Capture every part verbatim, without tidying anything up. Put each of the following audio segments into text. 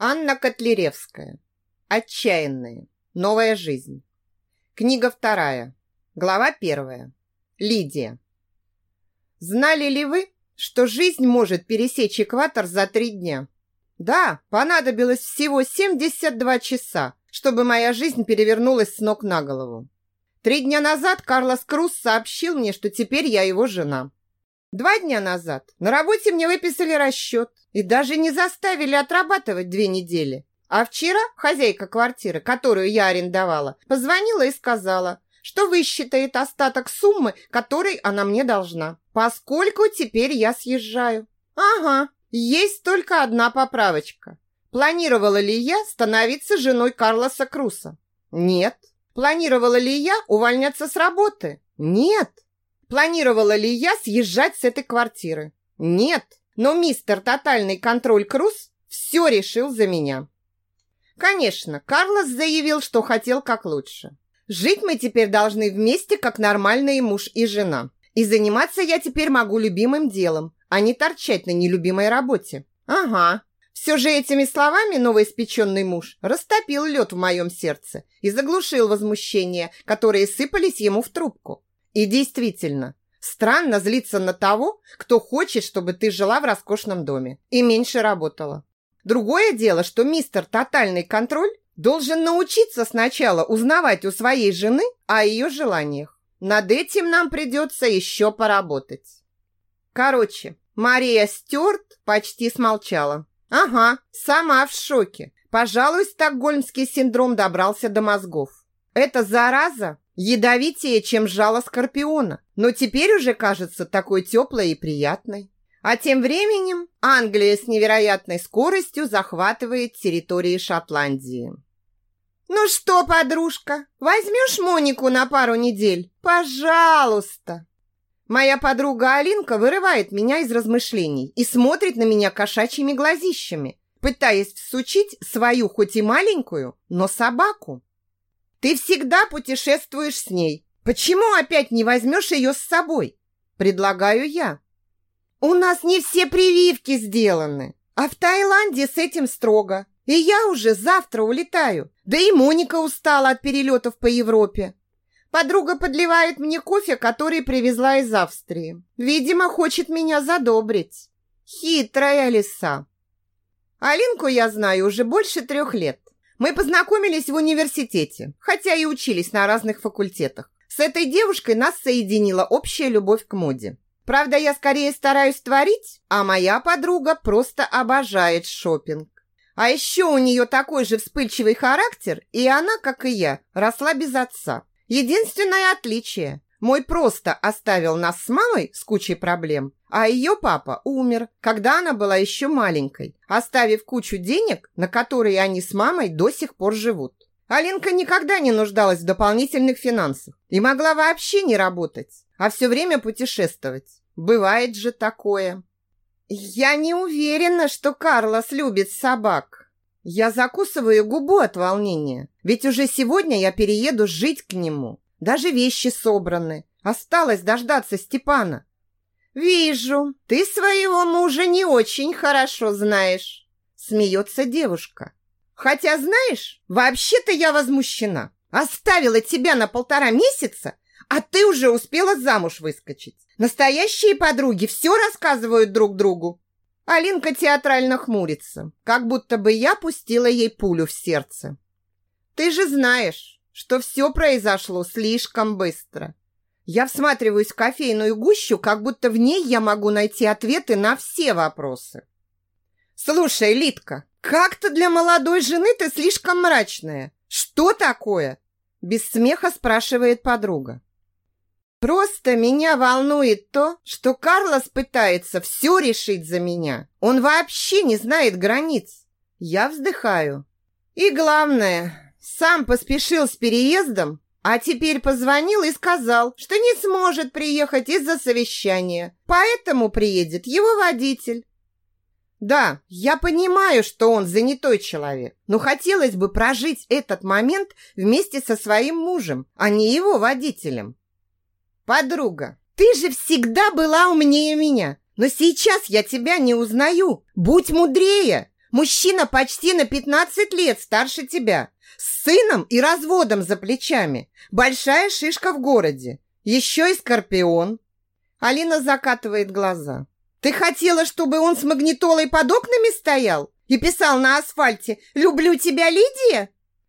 Анна Котляревская. Отчаянные. Новая жизнь. Книга вторая. Глава первая. Лидия. Знали ли вы, что жизнь может пересечь экватор за три дня? Да, понадобилось всего семьдесят два часа, чтобы моя жизнь перевернулась с ног на голову. Три дня назад Карлос Круз сообщил мне, что теперь я его жена. Два дня назад на работе мне выписали расчет и даже не заставили отрабатывать две недели. А вчера хозяйка квартиры, которую я арендовала, позвонила и сказала, что высчитает остаток суммы, которой она мне должна, поскольку теперь я съезжаю. Ага, есть только одна поправочка. Планировала ли я становиться женой Карлоса Круза? Нет. Планировала ли я увольняться с работы? Нет. Планировала ли я съезжать с этой квартиры? Нет. Но мистер Тотальный контроль Круз все решил за меня. Конечно, Карлос заявил, что хотел как лучше. Жить мы теперь должны вместе, как нормальные муж и жена. И заниматься я теперь могу любимым делом, а не торчать на нелюбимой работе. Ага. Все же этими словами новоиспеченный муж растопил лед в моем сердце и заглушил возмущения, которые сыпались ему в трубку. И действительно, странно злиться на того, кто хочет, чтобы ты жила в роскошном доме и меньше работала. Другое дело, что мистер Тотальный контроль должен научиться сначала узнавать у своей жены о ее желаниях. Над этим нам придется еще поработать. Короче, Мария Стюарт почти смолчала. Ага, сама в шоке. Пожалуй, стокгольмский синдром добрался до мозгов. Эта зараза ядовитее, чем жало скорпиона, но теперь уже кажется такой теплой и приятной. А тем временем Англия с невероятной скоростью захватывает территории Шотландии. «Ну что, подружка, возьмешь Монику на пару недель? Пожалуйста!» Моя подруга Алинка вырывает меня из размышлений и смотрит на меня кошачьими глазищами, пытаясь всучить свою хоть и маленькую, но собаку. «Ты всегда путешествуешь с ней. Почему опять не возьмешь ее с собой?» Предлагаю я. «У нас не все прививки сделаны, а в Таиланде с этим строго. И я уже завтра улетаю. Да и Моника устала от перелетов по Европе». Подруга подливает мне кофе, который привезла из Австрии. Видимо, хочет меня задобрить. Хитрая лиса. Алинку я знаю уже больше трех лет. Мы познакомились в университете, хотя и учились на разных факультетах. С этой девушкой нас соединила общая любовь к моде. Правда, я скорее стараюсь творить, а моя подруга просто обожает шопинг. А еще у нее такой же вспыльчивый характер, и она, как и я, росла без отца. Единственное отличие. Мой просто оставил нас с мамой с кучей проблем, а ее папа умер, когда она была еще маленькой, оставив кучу денег, на которые они с мамой до сих пор живут. Алинка никогда не нуждалась в дополнительных финансах и могла вообще не работать, а все время путешествовать. Бывает же такое. Я не уверена, что Карлос любит собак. Я закусываю губу от волнения, ведь уже сегодня я перееду жить к нему. Даже вещи собраны. Осталось дождаться Степана. «Вижу, ты своего мужа не очень хорошо знаешь», — смеется девушка. «Хотя, знаешь, вообще-то я возмущена. Оставила тебя на полтора месяца, а ты уже успела замуж выскочить. Настоящие подруги все рассказывают друг другу». Алинка театрально хмурится, как будто бы я пустила ей пулю в сердце. «Ты же знаешь, что все произошло слишком быстро. Я всматриваюсь в кофейную гущу, как будто в ней я могу найти ответы на все вопросы. Слушай, Лидка, как-то для молодой жены ты слишком мрачная. Что такое?» Без смеха спрашивает подруга. «Просто меня волнует то, что Карлос пытается все решить за меня. Он вообще не знает границ». Я вздыхаю. «И главное, сам поспешил с переездом, а теперь позвонил и сказал, что не сможет приехать из-за совещания, поэтому приедет его водитель». Да, я понимаю, что он занятой человек, но хотелось бы прожить этот момент вместе со своим мужем, а не его водителем. «Подруга, ты же всегда была умнее меня, но сейчас я тебя не узнаю. Будь мудрее. Мужчина почти на пятнадцать лет старше тебя. С сыном и разводом за плечами. Большая шишка в городе. Еще и скорпион. Алина закатывает глаза. Ты хотела, чтобы он с магнитолой под окнами стоял и писал на асфальте «Люблю тебя, Лидия»?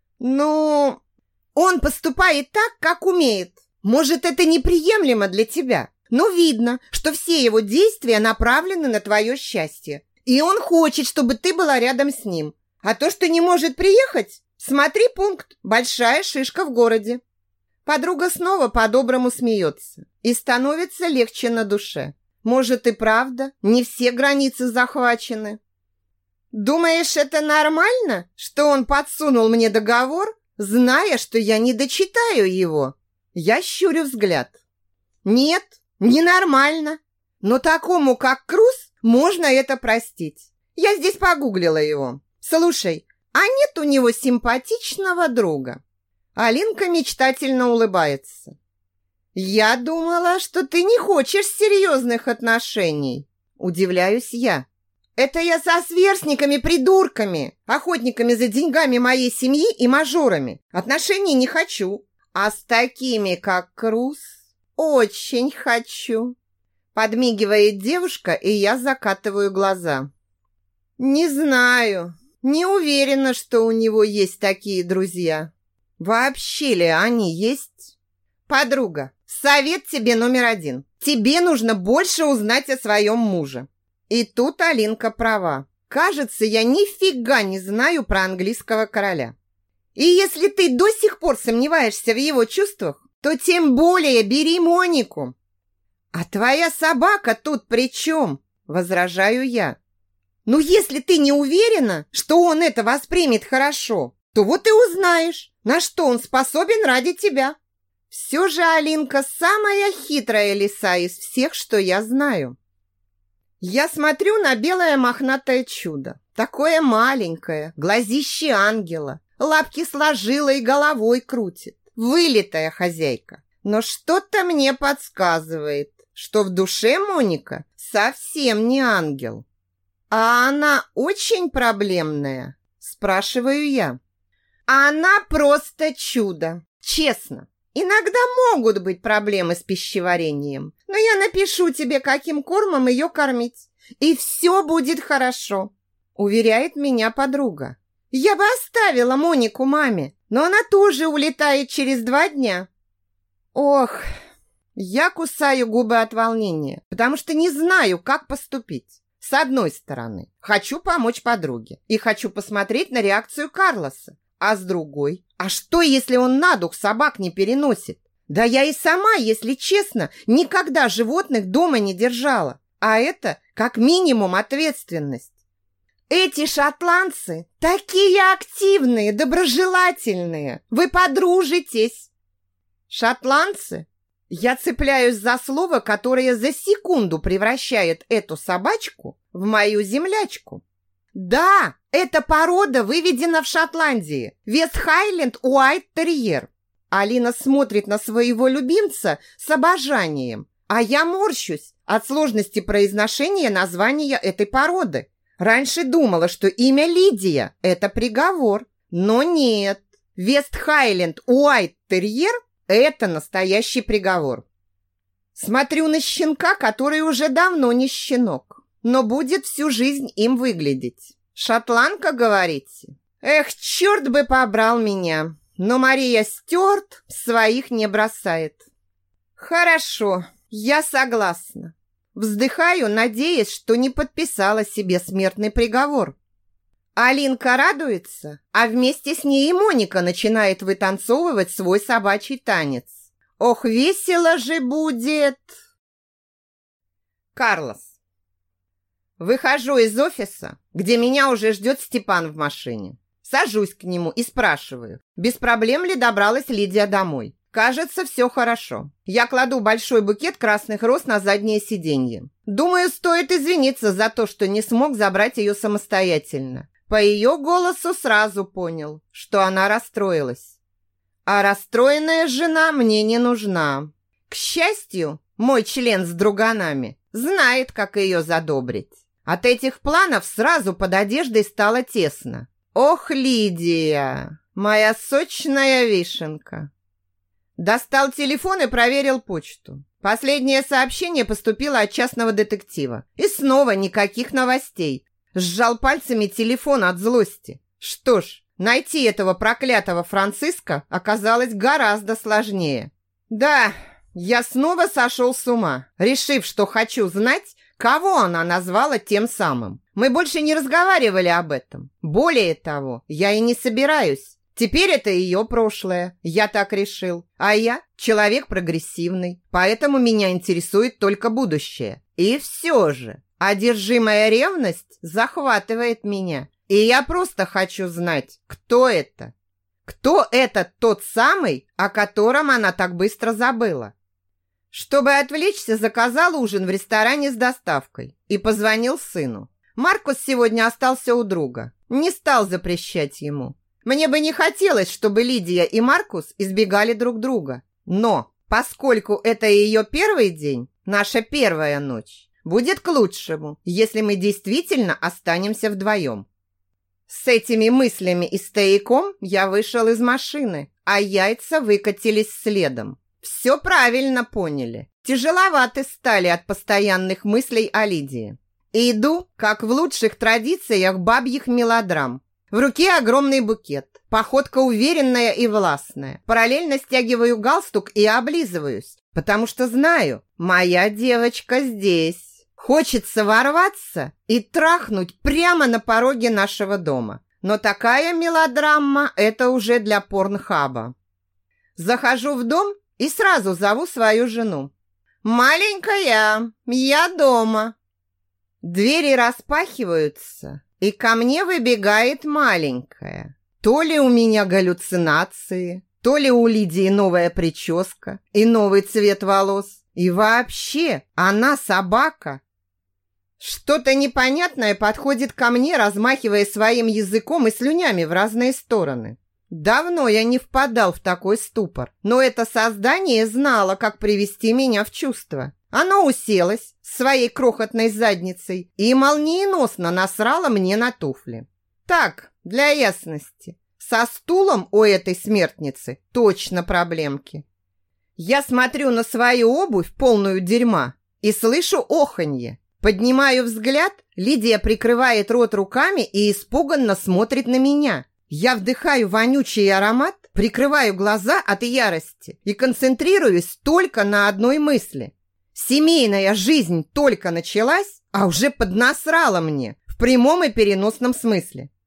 Ну, он поступает так, как умеет. Может, это неприемлемо для тебя, но видно, что все его действия направлены на твое счастье. И он хочет, чтобы ты была рядом с ним. А то, что не может приехать, смотри пункт «Большая шишка в городе». Подруга снова по-доброму смеется и становится легче на душе. Может и правда, не все границы захвачены. Думаешь, это нормально, что он подсунул мне договор, зная, что я не дочитаю его? Я щурю взгляд. Нет, ненормально. Но такому, как Круз, можно это простить. Я здесь погуглила его. Слушай, а нет у него симпатичного друга? Алинка мечтательно улыбается. Я думала, что ты не хочешь серьезных отношений. Удивляюсь я. Это я со сверстниками-придурками, охотниками за деньгами моей семьи и мажорами. Отношений не хочу. А с такими, как Круз, очень хочу. Подмигивает девушка, и я закатываю глаза. Не знаю, не уверена, что у него есть такие друзья. Вообще ли они есть? Подруга, совет тебе номер один. Тебе нужно больше узнать о своем муже. И тут Алинка права. Кажется, я нифига не знаю про английского короля. И если ты до сих пор сомневаешься в его чувствах, то тем более бери Монику. А твоя собака тут при чем? Возражаю я. Ну, если ты не уверена, что он это воспримет хорошо, то вот и узнаешь, на что он способен ради тебя. Все же Алинка самая хитрая лиса из всех, что я знаю. Я смотрю на белое мохнатое чудо. Такое маленькое, глазище ангела. Лапки сложила и головой крутит. Вылитая хозяйка. Но что-то мне подсказывает, что в душе Моника совсем не ангел. А она очень проблемная, спрашиваю я. Она просто чудо, честно. Иногда могут быть проблемы с пищеварением, но я напишу тебе, каким кормом ее кормить, и все будет хорошо, уверяет меня подруга. Я бы оставила Монику маме, но она тоже улетает через два дня. Ох, я кусаю губы от волнения, потому что не знаю, как поступить. С одной стороны, хочу помочь подруге и хочу посмотреть на реакцию Карлоса. А с другой, а что, если он на дух собак не переносит? Да я и сама, если честно, никогда животных дома не держала. А это как минимум ответственность. Эти шотландцы такие активные, доброжелательные. Вы подружитесь. Шотландцы? Я цепляюсь за слово, которое за секунду превращает эту собачку в мою землячку. Да, эта порода выведена в Шотландии. Вест-Хайленд Уайт-терьер. Алина смотрит на своего любимца с обожанием, а я морщусь от сложности произношения названия этой породы. Раньше думала, что имя Лидия – это приговор, но нет. Вест-Хайленд Уайт-терьер – это настоящий приговор. Смотрю на щенка, который уже давно не щенок, но будет всю жизнь им выглядеть. Шотландка, говорите? Эх, черт бы побрал меня. Но Мария Стюарт своих не бросает. Хорошо, я согласна. Вздыхаю, надеясь, что не подписала себе смертный приговор. Алинка радуется, а вместе с ней и Моника начинает вытанцовывать свой собачий танец. Ох, весело же будет! Карлос. Выхожу из офиса, где меня уже ждет Степан в машине. Сажусь к нему и спрашиваю, без проблем ли добралась Лидия домой. Кажется, все хорошо. Я кладу большой букет красных роз на заднее сиденье. Думаю, стоит извиниться за то, что не смог забрать ее самостоятельно. По ее голосу сразу понял, что она расстроилась. А расстроенная жена мне не нужна. К счастью, мой член с друганами знает, как ее задобрить. От этих планов сразу под одеждой стало тесно. Ох, Лидия, моя сочная вишенка. Достал телефон и проверил почту. Последнее сообщение поступило от частного детектива. И снова никаких новостей. Сжал пальцами телефон от злости. Что ж, найти этого проклятого Франциска оказалось гораздо сложнее. Да, я снова сошел с ума, решив, что хочу знать, кого она назвала тем самым. Мы больше не разговаривали об этом. Более того, я и не собираюсь. Теперь это ее прошлое, я так решил. А я человек прогрессивный, поэтому меня интересует только будущее. И все же, одержимая ревность захватывает меня. И я просто хочу знать, кто это. Кто это тот самый, о котором она так быстро забыла? Чтобы отвлечься, заказал ужин в ресторане с доставкой и позвонил сыну. Маркус сегодня остался у друга. Не стал запрещать ему. Мне бы не хотелось, чтобы Лидия и Маркус избегали друг друга. Но, поскольку это ее первый день, наша первая ночь, будет к лучшему, если мы действительно останемся вдвоем. С этими мыслями и стояком я вышел из машины, а яйца выкатились следом. Все правильно поняли. Тяжеловаты стали от постоянных мыслей о Лидии. И иду, как в лучших традициях бабьих мелодрам. В руке огромный букет, походка уверенная и властная. Параллельно стягиваю галстук и облизываюсь, потому что знаю, моя девочка здесь. Хочется ворваться и трахнуть прямо на пороге нашего дома. Но такая мелодрама – это уже для порнхаба. Захожу в дом и сразу зову свою жену. «Маленькая, я дома». Двери распахиваются, и ко мне выбегает маленькая. То ли у меня галлюцинации, то ли у Лидии новая прическа и новый цвет волос. И вообще, она собака. Что-то непонятное подходит ко мне, размахивая своим языком и слюнями в разные стороны. Давно я не впадал в такой ступор, но это создание знало, как привести меня в чувство. Оно уселось своей крохотной задницей и молниеносно насрало мне на туфли. Так, для ясности, со стулом у этой смертницы точно проблемки. Я смотрю на свою обувь, полную дерьма, и слышу оханье. Поднимаю взгляд, Лидия прикрывает рот руками и испуганно смотрит на меня. Я вдыхаю вонючий аромат, прикрываю глаза от ярости и концентрируюсь только на одной мысли. Семейная жизнь только началась, а уже поднасрала мне в прямом и переносном смысле.